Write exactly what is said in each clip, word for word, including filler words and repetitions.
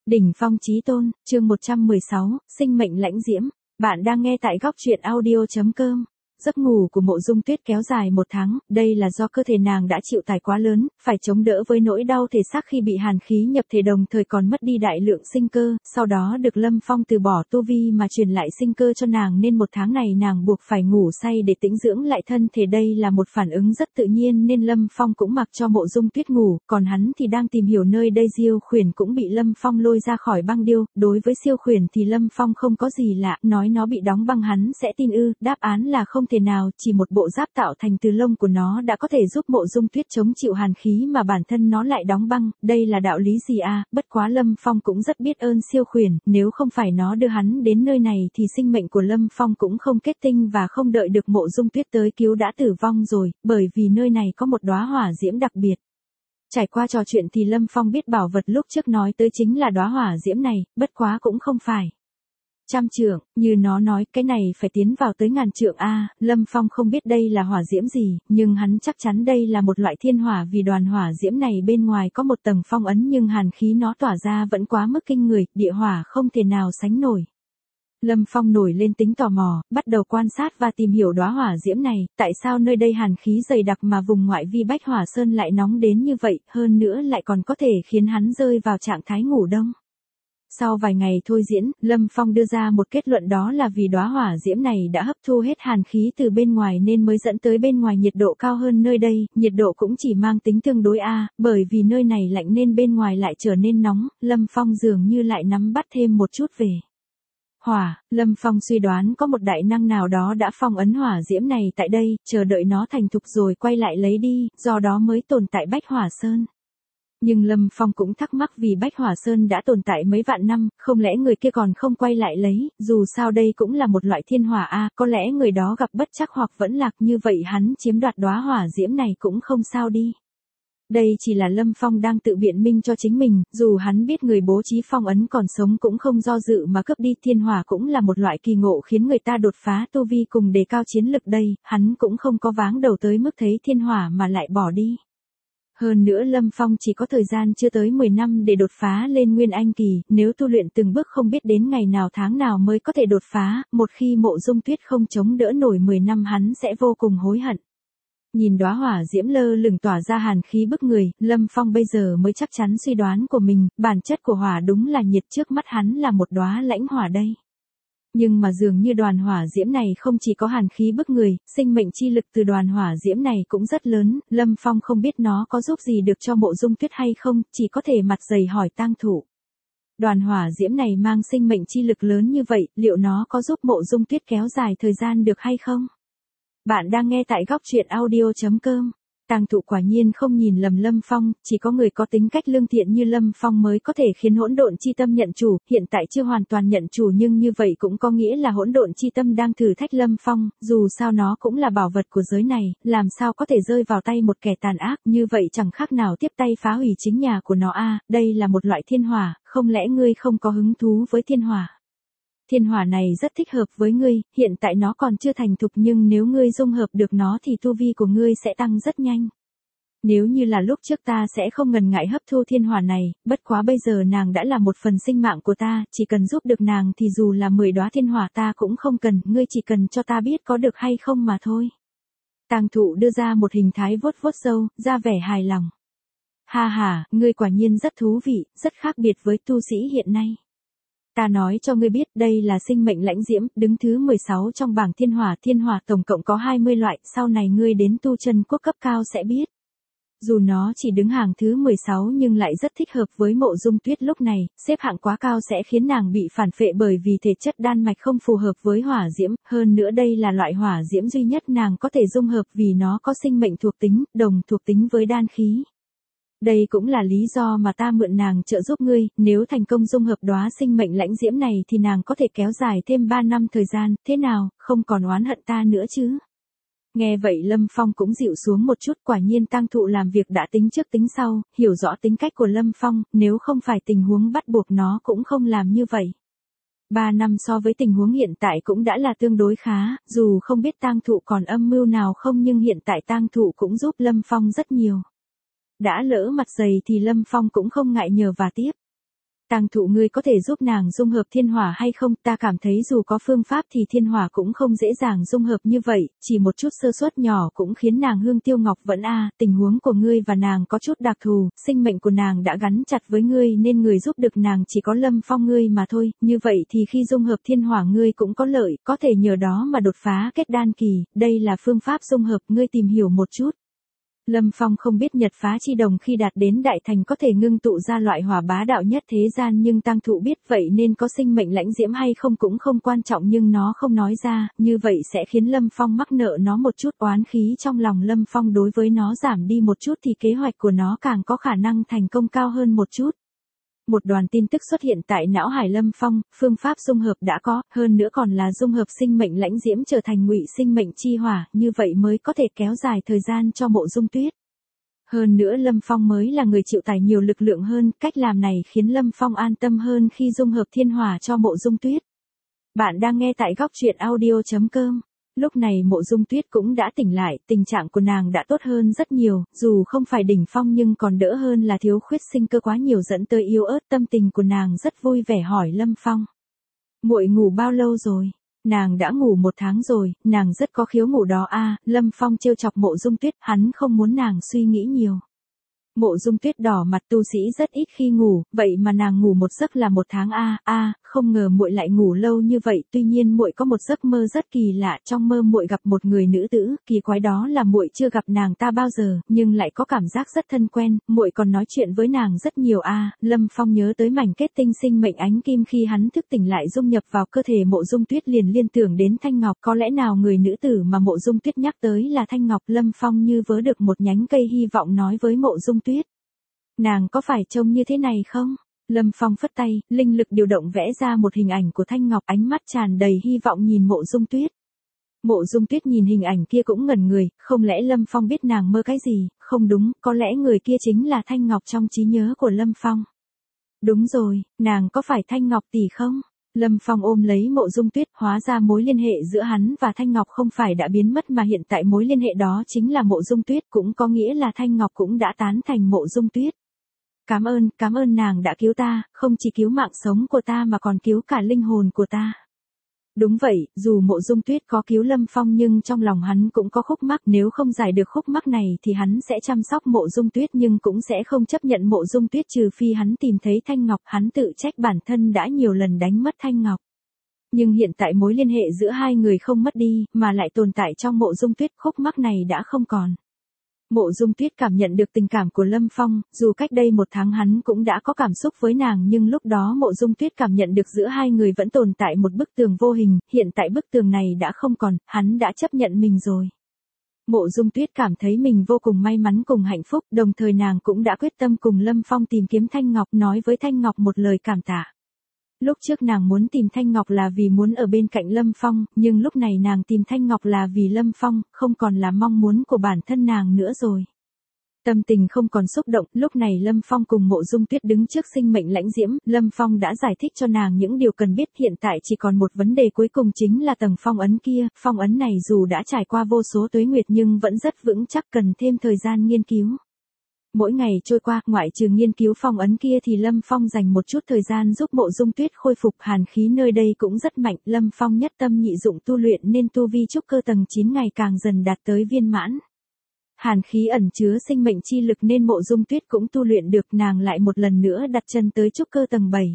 Đỉnh phong chí tôn, chương một trăm mười sáu, sinh mệnh lãnh diễm. Bạn đang nghe tại góc truyện audio chấm com. Giấc ngủ của Mộ Dung Tuyết kéo dài một tháng, đây là do cơ thể nàng đã chịu tải quá lớn, phải chống đỡ với nỗi đau thể xác khi bị hàn khí nhập thể đồng thời còn mất đi đại lượng sinh cơ, sau đó được Lâm Phong từ bỏ tu vi mà truyền lại sinh cơ cho nàng nên một tháng này nàng buộc phải ngủ say để tĩnh dưỡng lại thân thể, đây là một phản ứng rất tự nhiên nên Lâm Phong cũng mặc cho Mộ Dung Tuyết ngủ, còn hắn thì đang tìm hiểu nơi đây. Diêu Khuyển cũng bị Lâm Phong lôi ra khỏi băng điêu, đối với Diêu Khuyển thì Lâm Phong không có gì lạ, nói nó bị đóng băng hắn sẽ tin ư, đáp án là không thể nào, chỉ một bộ giáp tạo thành từ lông của nó đã có thể giúp Mộ Dung Tuyết chống chịu hàn khí mà bản thân nó lại đóng băng, đây là đạo lý gì à, bất quá Lâm Phong cũng rất biết ơn Diêu Khuyển, nếu không phải nó đưa hắn đến nơi này thì sinh mệnh của Lâm Phong cũng không kết tinh và không đợi được Mộ Dung Tuyết tới cứu đã tử vong rồi, bởi vì nơi này có một đóa hỏa diễm đặc biệt. Trải qua trò chuyện thì Lâm Phong biết bảo vật lúc trước nói tới chính là đóa hỏa diễm này, bất quá cũng không phải trăm trượng, như nó nói, cái này phải tiến vào tới ngàn trượng a. Lâm Phong không biết đây là hỏa diễm gì, nhưng hắn chắc chắn đây là một loại thiên hỏa vì đoàn hỏa diễm này bên ngoài có một tầng phong ấn nhưng hàn khí nó tỏa ra vẫn quá mức kinh người, địa hỏa không thể nào sánh nổi. Lâm Phong nổi lên tính tò mò, bắt đầu quan sát và tìm hiểu đóa hỏa diễm này, tại sao nơi đây hàn khí dày đặc mà vùng ngoại vi Bách Hỏa Sơn lại nóng đến như vậy, hơn nữa lại còn có thể khiến hắn rơi vào trạng thái ngủ đông. Sau vài ngày thôi diễn, Lâm Phong đưa ra một kết luận, đó là vì đóa hỏa diễm này đã hấp thu hết hàn khí từ bên ngoài nên mới dẫn tới bên ngoài nhiệt độ cao hơn nơi đây, nhiệt độ cũng chỉ mang tính tương đối a, bởi vì nơi này lạnh nên bên ngoài lại trở nên nóng, Lâm Phong dường như lại nắm bắt thêm một chút về hỏa. Lâm Phong suy đoán có một đại năng nào đó đã phong ấn hỏa diễm này tại đây, chờ đợi nó thành thục rồi quay lại lấy đi, do đó mới tồn tại Bách Hỏa Sơn. Nhưng Lâm Phong cũng thắc mắc vì Bách Hỏa Sơn đã tồn tại mấy vạn năm, không lẽ người kia còn không quay lại lấy, dù sao đây cũng là một loại thiên hỏa a, có lẽ người đó gặp bất trắc hoặc vẫn lạc, như vậy hắn chiếm đoạt đóa hỏa diễm này cũng không sao đi. Đây chỉ là Lâm Phong đang tự biện minh cho chính mình, dù hắn biết người bố trí phong ấn còn sống cũng không do dự mà cướp đi. Thiên hỏa cũng là một loại kỳ ngộ khiến người ta đột phá tu vi cùng đề cao chiến lực đây, hắn cũng không có váng đầu tới mức thấy thiên hỏa mà lại bỏ đi. Hơn nữa Lâm Phong chỉ có thời gian chưa tới mười năm để đột phá lên Nguyên Anh kỳ, nếu tu luyện từng bước không biết đến ngày nào tháng nào mới có thể đột phá, một khi Mộ Dung Tuyết không chống đỡ nổi mười năm hắn sẽ vô cùng hối hận. Nhìn đóa hỏa diễm lơ lửng tỏa ra hàn khí bức người, Lâm Phong bây giờ mới chắc chắn suy đoán của mình, bản chất của hỏa đúng là nhiệt, trước mắt hắn là một đóa lãnh hỏa đây. Nhưng mà dường như đoàn hỏa diễm này không chỉ có hàn khí bức người, sinh mệnh chi lực từ đoàn hỏa diễm này cũng rất lớn, Lâm Phong không biết nó có giúp gì được cho Mộ Dung Tuyết hay không, chỉ có thể mặt dày hỏi tang thụ. Đoàn hỏa diễm này mang sinh mệnh chi lực lớn như vậy, liệu nó có giúp Mộ Dung Tuyết kéo dài thời gian được hay không? Bạn đang nghe tại góc truyện audio chấm com. Tang thụ quả nhiên không nhìn lầm Lâm Phong, chỉ có người có tính cách lương thiện như Lâm Phong mới có thể khiến hỗn độn chi tâm nhận chủ, hiện tại chưa hoàn toàn nhận chủ nhưng như vậy cũng có nghĩa là hỗn độn chi tâm đang thử thách Lâm Phong, dù sao nó cũng là bảo vật của giới này, làm sao có thể rơi vào tay một kẻ tàn ác, như vậy chẳng khác nào tiếp tay phá hủy chính nhà của nó a, đây là một loại thiên hỏa, không lẽ ngươi không có hứng thú với thiên hỏa? Thiên hỏa này rất thích hợp với ngươi, hiện tại nó còn chưa thành thục nhưng nếu ngươi dung hợp được nó thì tu vi của ngươi sẽ tăng rất nhanh. Nếu như là lúc trước ta sẽ không ngần ngại hấp thu thiên hỏa này, bất quá bây giờ nàng đã là một phần sinh mạng của ta, chỉ cần giúp được nàng thì dù là mười đóa thiên hỏa ta cũng không cần, ngươi chỉ cần cho ta biết có được hay không mà thôi. Tang thụ đưa ra một hình thái vuốt vuốt râu, ra vẻ hài lòng. Ha ha, ngươi quả nhiên rất thú vị, rất khác biệt với tu sĩ hiện nay. Ta nói cho ngươi biết đây là sinh mệnh lãnh diễm, đứng thứ mười sáu trong bảng thiên hỏa, thiên hỏa tổng cộng có hai mươi loại, sau này ngươi đến tu chân quốc cấp cao sẽ biết. Dù nó chỉ đứng hàng thứ mười sáu nhưng lại rất thích hợp với Mộ Dung Tuyết lúc này, xếp hạng quá cao sẽ khiến nàng bị phản phệ bởi vì thể chất đan mạch không phù hợp với hỏa diễm, hơn nữa đây là loại hỏa diễm duy nhất nàng có thể dung hợp vì nó có sinh mệnh thuộc tính, đồng thuộc tính với đan khí. Đây cũng là lý do mà ta mượn nàng trợ giúp ngươi, nếu thành công dung hợp đóa sinh mệnh lãnh diễm này thì nàng có thể kéo dài thêm ba năm thời gian, thế nào, không còn oán hận ta nữa chứ? Nghe vậy Lâm Phong cũng dịu xuống một chút, quả nhiên tang thụ làm việc đã tính trước tính sau, hiểu rõ tính cách của Lâm Phong, nếu không phải tình huống bắt buộc nó cũng không làm như vậy. Ba năm so với tình huống hiện tại cũng đã là tương đối khá, dù không biết tang thụ còn âm mưu nào không nhưng hiện tại tang thụ cũng giúp Lâm Phong rất nhiều. Đã lỡ mặt dày thì Lâm Phong cũng không ngại nhờ và tiếp. Tang Thụ ngươi có thể giúp nàng dung hợp thiên hỏa hay không? Ta cảm thấy dù có phương pháp thì thiên hỏa cũng không dễ dàng dung hợp như vậy, chỉ một chút sơ suất nhỏ cũng khiến nàng hương tiêu ngọc vẫn a. Tình huống của ngươi và nàng có chút đặc thù, sinh mệnh của nàng đã gắn chặt với ngươi nên người giúp được nàng chỉ có Lâm Phong ngươi mà thôi, như vậy thì khi dung hợp thiên hỏa ngươi cũng có lợi, có thể nhờ đó mà đột phá kết đan kỳ, đây là phương pháp dung hợp, ngươi tìm hiểu một chút. Lâm Phong không biết Nhật Phá Chi Đồng khi đạt đến đại thành có thể ngưng tụ ra loại hỏa bá đạo nhất thế gian, nhưng Tang Thụ biết vậy nên có sinh mệnh lãnh diễm hay không cũng không quan trọng, nhưng nó không nói ra, như vậy sẽ khiến Lâm Phong mắc nợ nó một chút, oán khí trong lòng Lâm Phong đối với nó giảm đi một chút thì kế hoạch của nó càng có khả năng thành công cao hơn một chút. Một đoàn tin tức xuất hiện tại não hải Lâm Phong, phương pháp dung hợp đã có, hơn nữa còn là dung hợp sinh mệnh lãnh diễm trở thành ngụy sinh mệnh chi hỏa, như vậy mới có thể kéo dài thời gian cho Mộ Dung Tuyết. Hơn nữa Lâm Phong mới là người chịu tải nhiều lực lượng hơn, cách làm này khiến Lâm Phong an tâm hơn khi dung hợp thiên hỏa cho Mộ Dung Tuyết. Bạn đang nghe tại góc truyện audio chấm com. Lúc này Mộ Dung Tuyết cũng đã tỉnh lại, tình trạng của nàng đã tốt hơn rất nhiều, dù không phải đỉnh phong nhưng còn đỡ hơn là thiếu khuyết sinh cơ quá nhiều dẫn tới yếu ớt, tâm tình của nàng rất vui vẻ hỏi Lâm Phong. Muội ngủ bao lâu rồi? Nàng đã ngủ một tháng rồi, nàng rất có khiếu ngủ đó a. Lâm Phong trêu chọc Mộ Dung Tuyết, hắn không muốn nàng suy nghĩ nhiều. Mộ Dung Tuyết đỏ mặt, tu sĩ rất ít khi ngủ, vậy mà nàng ngủ một giấc là một tháng a. A, không ngờ muội lại ngủ lâu như vậy, tuy nhiên muội có một giấc mơ rất kỳ lạ, trong mơ muội gặp một người nữ tử, kỳ quái đó là muội chưa gặp nàng ta bao giờ, nhưng lại có cảm giác rất thân quen, muội còn nói chuyện với nàng rất nhiều a. Lâm Phong nhớ tới mảnh kết tinh sinh mệnh ánh kim khi hắn thức tỉnh lại dung nhập vào cơ thể Mộ Dung Tuyết liền liên tưởng đến Thanh Ngọc, có lẽ nào người nữ tử mà Mộ Dung Tuyết nhắc tới là Thanh Ngọc? Lâm Phong như vớ được một nhánh cây hy vọng nói với Mộ Dung Tuyết. Nàng có phải trông như thế này không? Lâm Phong phất tay, linh lực điều động vẽ ra một hình ảnh của Thanh Ngọc, ánh mắt tràn đầy hy vọng nhìn Mộ Dung Tuyết. Mộ Dung Tuyết nhìn hình ảnh kia cũng ngẩn người, không lẽ Lâm Phong biết nàng mơ cái gì? Không đúng, có lẽ người kia chính là Thanh Ngọc trong trí nhớ của Lâm Phong. Đúng rồi, nàng có phải Thanh Ngọc tỷ không? Lâm Phong ôm lấy Mộ Dung Tuyết, hóa ra mối liên hệ giữa hắn và Thanh Ngọc không phải đã biến mất mà hiện tại mối liên hệ đó chính là Mộ Dung Tuyết, cũng có nghĩa là Thanh Ngọc cũng đã tán thành Mộ Dung Tuyết. Cảm ơn, cảm ơn nàng đã cứu ta, không chỉ cứu mạng sống của ta mà còn cứu cả linh hồn của ta. Đúng vậy, dù Mộ Dung Tuyết có cứu Lâm Phong nhưng trong lòng hắn cũng có khúc mắc, nếu không giải được khúc mắc này thì hắn sẽ chăm sóc Mộ Dung Tuyết nhưng cũng sẽ không chấp nhận Mộ Dung Tuyết trừ phi hắn tìm thấy Thanh Ngọc, hắn tự trách bản thân đã nhiều lần đánh mất Thanh Ngọc. Nhưng hiện tại mối liên hệ giữa hai người không mất đi, mà lại tồn tại trong Mộ Dung Tuyết, khúc mắc này đã không còn. Mộ Dung Tuyết cảm nhận được tình cảm của Lâm Phong, dù cách đây một tháng hắn cũng đã có cảm xúc với nàng nhưng lúc đó Mộ Dung Tuyết cảm nhận được giữa hai người vẫn tồn tại một bức tường vô hình, hiện tại bức tường này đã không còn, hắn đã chấp nhận mình rồi. Mộ Dung Tuyết cảm thấy mình vô cùng may mắn cùng hạnh phúc, đồng thời nàng cũng đã quyết tâm cùng Lâm Phong tìm kiếm Thanh Ngọc, nói với Thanh Ngọc một lời cảm tạ. Lúc trước nàng muốn tìm Thanh Ngọc là vì muốn ở bên cạnh Lâm Phong, nhưng lúc này nàng tìm Thanh Ngọc là vì Lâm Phong, không còn là mong muốn của bản thân nàng nữa rồi. Tâm tình không còn xúc động, lúc này Lâm Phong cùng Mộ Dung Tuyết đứng trước sinh mệnh lãnh diễm, Lâm Phong đã giải thích cho nàng những điều cần biết, hiện tại chỉ còn một vấn đề cuối cùng chính là tầng phong ấn kia, phong ấn này dù đã trải qua vô số tuế nguyệt nhưng vẫn rất vững chắc, cần thêm thời gian nghiên cứu. Mỗi ngày trôi qua, ngoại trừ nghiên cứu phong ấn kia thì Lâm Phong dành một chút thời gian giúp Mộ Dung Tuyết khôi phục, hàn khí nơi đây cũng rất mạnh, Lâm Phong nhất tâm nhị dụng tu luyện nên tu vi trúc cơ tầng chín ngày càng dần đạt tới viên mãn. Hàn khí ẩn chứa sinh mệnh chi lực nên Mộ Dung Tuyết cũng tu luyện được, nàng lại một lần nữa đặt chân tới trúc cơ tầng bảy.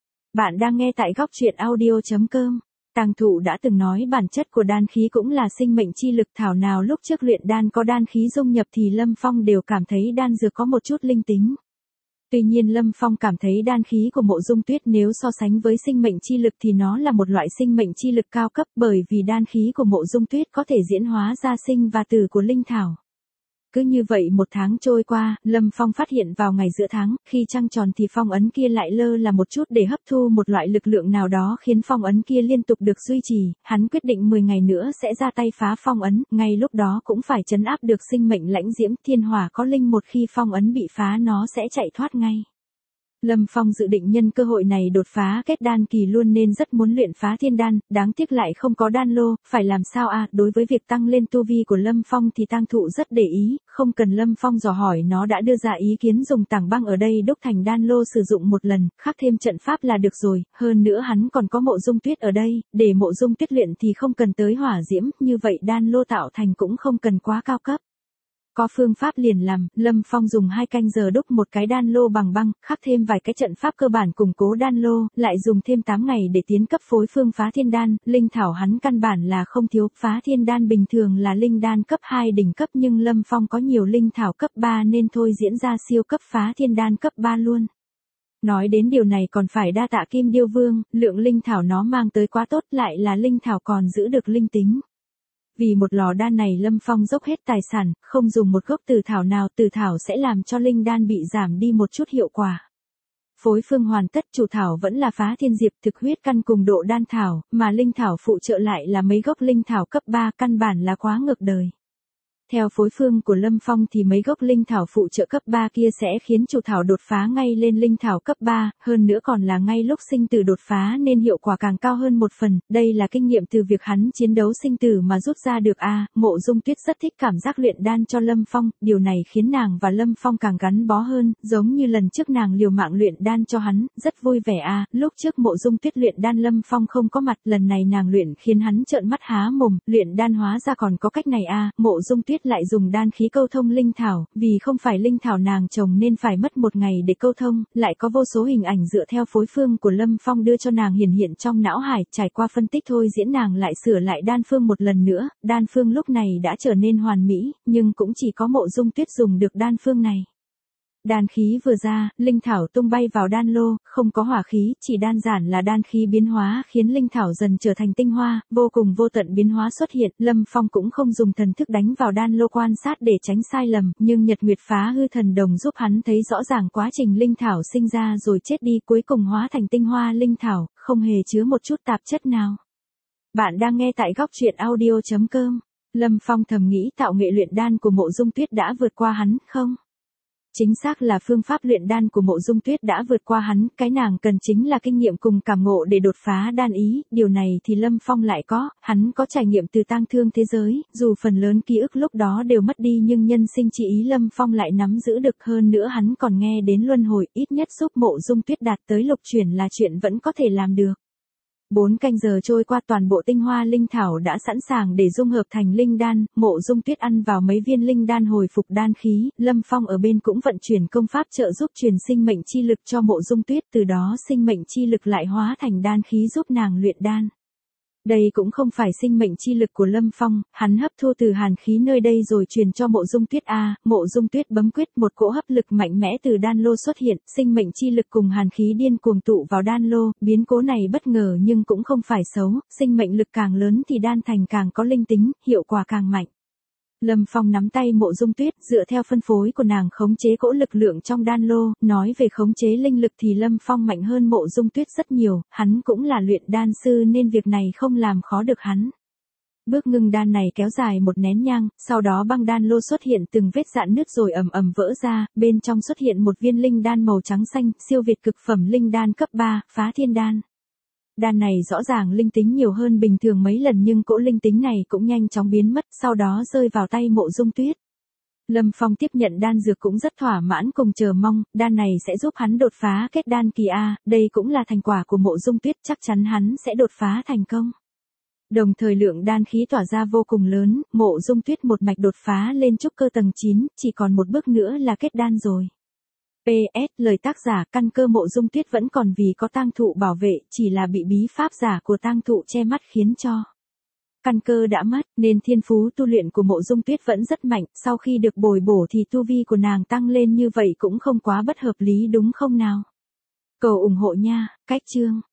Bạn đang nghe tại góc truyện audio chấm com. Tang Thụ đã từng nói bản chất của đan khí cũng là sinh mệnh chi lực, thảo nào lúc trước luyện đan có đan khí dung nhập thì Lâm Phong đều cảm thấy đan dược có một chút linh tính. Tuy nhiên Lâm Phong cảm thấy đan khí của Mộ Dung Tuyết nếu so sánh với sinh mệnh chi lực thì nó là một loại sinh mệnh chi lực cao cấp, bởi vì đan khí của Mộ Dung Tuyết có thể diễn hóa ra sinh và tử của linh thảo. Cứ như vậy một tháng trôi qua, Lâm Phong phát hiện vào ngày giữa tháng, khi trăng tròn thì phong ấn kia lại lơ là một chút để hấp thu một loại lực lượng nào đó khiến phong ấn kia liên tục được duy trì, hắn quyết định mười ngày nữa sẽ ra tay phá phong ấn, ngay lúc đó cũng phải trấn áp được sinh mệnh lãnh diễm, thiên hỏa có linh, một khi phong ấn bị phá nó sẽ chạy thoát ngay. Lâm Phong dự định nhân cơ hội này đột phá kết đan kỳ luôn nên rất muốn luyện phá thiên đan, đáng tiếc lại không có đan lô, phải làm sao a? Đối với việc tăng lên tu vi của Lâm Phong thì tang thụ rất để ý, không cần Lâm Phong dò hỏi nó đã đưa ra ý kiến dùng tảng băng ở đây đúc thành đan lô sử dụng một lần, khắc thêm trận pháp là được rồi, hơn nữa hắn còn có Mộ Dung Tuyết ở đây, để Mộ Dung Tuyết luyện thì không cần tới hỏa diễm, như vậy đan lô tạo thành cũng không cần quá cao cấp. Có phương pháp liền làm, Lâm Phong dùng hai canh giờ đúc một cái đan lô bằng băng, khắc thêm vài cái trận pháp cơ bản củng cố đan lô, lại dùng thêm tám ngày để tiến cấp phối phương phá thiên đan, linh thảo hắn căn bản là không thiếu, phá thiên đan bình thường là linh đan cấp hai đỉnh cấp nhưng Lâm Phong có nhiều linh thảo cấp ba nên thôi diễn ra siêu cấp phá thiên đan cấp ba luôn. Nói đến điều này còn phải đa tạ Kim Điêu Vương, lượng linh thảo nó mang tới quá tốt, lại là linh thảo còn giữ được linh tính. Vì một lò đan này Lâm Phong dốc hết tài sản, không dùng một gốc từ thảo nào, từ thảo sẽ làm cho linh đan bị giảm đi một chút hiệu quả. Phối phương hoàn tất, chủ thảo vẫn là phá thiên diệp, thực huyết căn cùng độ đan thảo, mà linh thảo phụ trợ lại là mấy gốc linh thảo cấp ba, căn bản là quá ngược đời. Theo phối phương của Lâm Phong thì mấy gốc linh thảo phụ trợ cấp ba kia sẽ khiến chủ thảo đột phá ngay lên linh thảo cấp ba, hơn nữa còn là ngay lúc sinh tử đột phá nên hiệu quả càng cao hơn một phần, đây là kinh nghiệm từ việc hắn chiến đấu sinh tử mà rút ra được a. Mộ Dung Tuyết rất thích cảm giác luyện đan cho Lâm Phong, điều này khiến nàng và Lâm Phong càng gắn bó hơn, giống như lần trước nàng liều mạng luyện đan cho hắn, rất vui vẻ a. Lúc trước Mộ Dung Tuyết luyện đan Lâm Phong không có mặt, lần này nàng luyện khiến hắn trợn mắt há mồm, luyện đan hóa ra còn có cách này a. Mộ Dung Tuyết lại dùng đan khí câu thông linh thảo, vì không phải linh thảo nàng trồng nên phải mất một ngày để câu thông, lại có vô số hình ảnh dựa theo phối phương của Lâm Phong đưa cho nàng hiển hiện trong não hải, trải qua phân tích thôi diễn nàng lại sửa lại đan phương một lần nữa, đan phương lúc này đã trở nên hoàn mỹ, nhưng cũng chỉ có Mộ Dung Tuyết dùng được đan phương này. Đan khí vừa ra, linh thảo tung bay vào đan lô, không có hỏa khí, chỉ đơn giản là đan khí biến hóa khiến linh thảo dần trở thành tinh hoa, vô cùng vô tận biến hóa xuất hiện, Lâm Phong cũng không dùng thần thức đánh vào đan lô quan sát để tránh sai lầm, nhưng Nhật Nguyệt Phá Hư Thần Đồng giúp hắn thấy rõ ràng quá trình linh thảo sinh ra rồi chết đi, cuối cùng hóa thành tinh hoa linh thảo, không hề chứa một chút tạp chất nào. Bạn đang nghe tại góc truyện audio chấm com. Lâm Phong thầm nghĩ tạo nghệ luyện đan của Mộ Dung Tuyết đã vượt qua hắn, không? Chính xác là phương pháp luyện đan của Mộ Dung Tuyết đã vượt qua hắn, cái nàng cần chính là kinh nghiệm cùng cảm ngộ để đột phá đan ý, điều này thì Lâm Phong lại có, hắn có trải nghiệm từ tang thương thế giới, dù phần lớn ký ức lúc đó đều mất đi nhưng nhân sinh chi ý Lâm Phong lại nắm giữ được, hơn nữa hắn còn nghe đến luân hồi, ít nhất giúp Mộ Dung Tuyết đạt tới lục chuyển là chuyện vẫn có thể làm được. Bốn canh giờ trôi qua, toàn bộ tinh hoa linh thảo đã sẵn sàng để dung hợp thành linh đan, Mộ Dung Tuyết ăn vào mấy viên linh đan hồi phục đan khí, Lâm Phong ở bên cũng vận chuyển công pháp trợ giúp truyền sinh mệnh chi lực cho Mộ Dung Tuyết, từ đó sinh mệnh chi lực lại hóa thành đan khí giúp nàng luyện đan. Đây cũng không phải sinh mệnh chi lực của Lâm Phong, hắn hấp thu từ hàn khí nơi đây rồi truyền cho Mộ Dung Tuyết a. Mộ Dung Tuyết bấm quyết, một cỗ hấp lực mạnh mẽ từ đan lô xuất hiện, sinh mệnh chi lực cùng hàn khí điên cuồng tụ vào đan lô, biến cố này bất ngờ nhưng cũng không phải xấu, sinh mệnh lực càng lớn thì đan thành càng có linh tính, hiệu quả càng mạnh. Lâm Phong nắm tay Mộ Dung Tuyết, dựa theo phân phối của nàng khống chế cỗ lực lượng trong đan lô, nói về khống chế linh lực thì Lâm Phong mạnh hơn Mộ Dung Tuyết rất nhiều, hắn cũng là luyện đan sư nên việc này không làm khó được hắn. Bước ngưng đan này kéo dài một nén nhang, sau đó băng đan lô xuất hiện từng vết rạn nứt rồi ầm ầm vỡ ra, bên trong xuất hiện một viên linh đan màu trắng xanh, siêu việt cực phẩm linh đan cấp ba, phá thiên đan. Đan này rõ ràng linh tính nhiều hơn bình thường mấy lần nhưng cỗ linh tính này cũng nhanh chóng biến mất, sau đó rơi vào tay Mộ Dung Tuyết. Lâm Phong tiếp nhận đan dược cũng rất thỏa mãn cùng chờ mong, đan này sẽ giúp hắn đột phá kết đan kỳ A, đây cũng là thành quả của Mộ Dung Tuyết, chắc chắn hắn sẽ đột phá thành công. Đồng thời lượng đan khí tỏa ra vô cùng lớn, Mộ Dung Tuyết một mạch đột phá lên trúc cơ tầng chín, chỉ còn một bước nữa là kết đan rồi. pê ét lời tác giả, căn cơ Mộ Dung Tuyết vẫn còn vì có tang thụ bảo vệ, chỉ là bị bí pháp giả của tang thụ che mắt khiến cho căn cơ đã mất, nên thiên phú tu luyện của Mộ Dung Tuyết vẫn rất mạnh, sau khi được bồi bổ thì tu vi của nàng tăng lên như vậy cũng không quá bất hợp lý đúng không nào? Cầu ủng hộ nha, cách chương.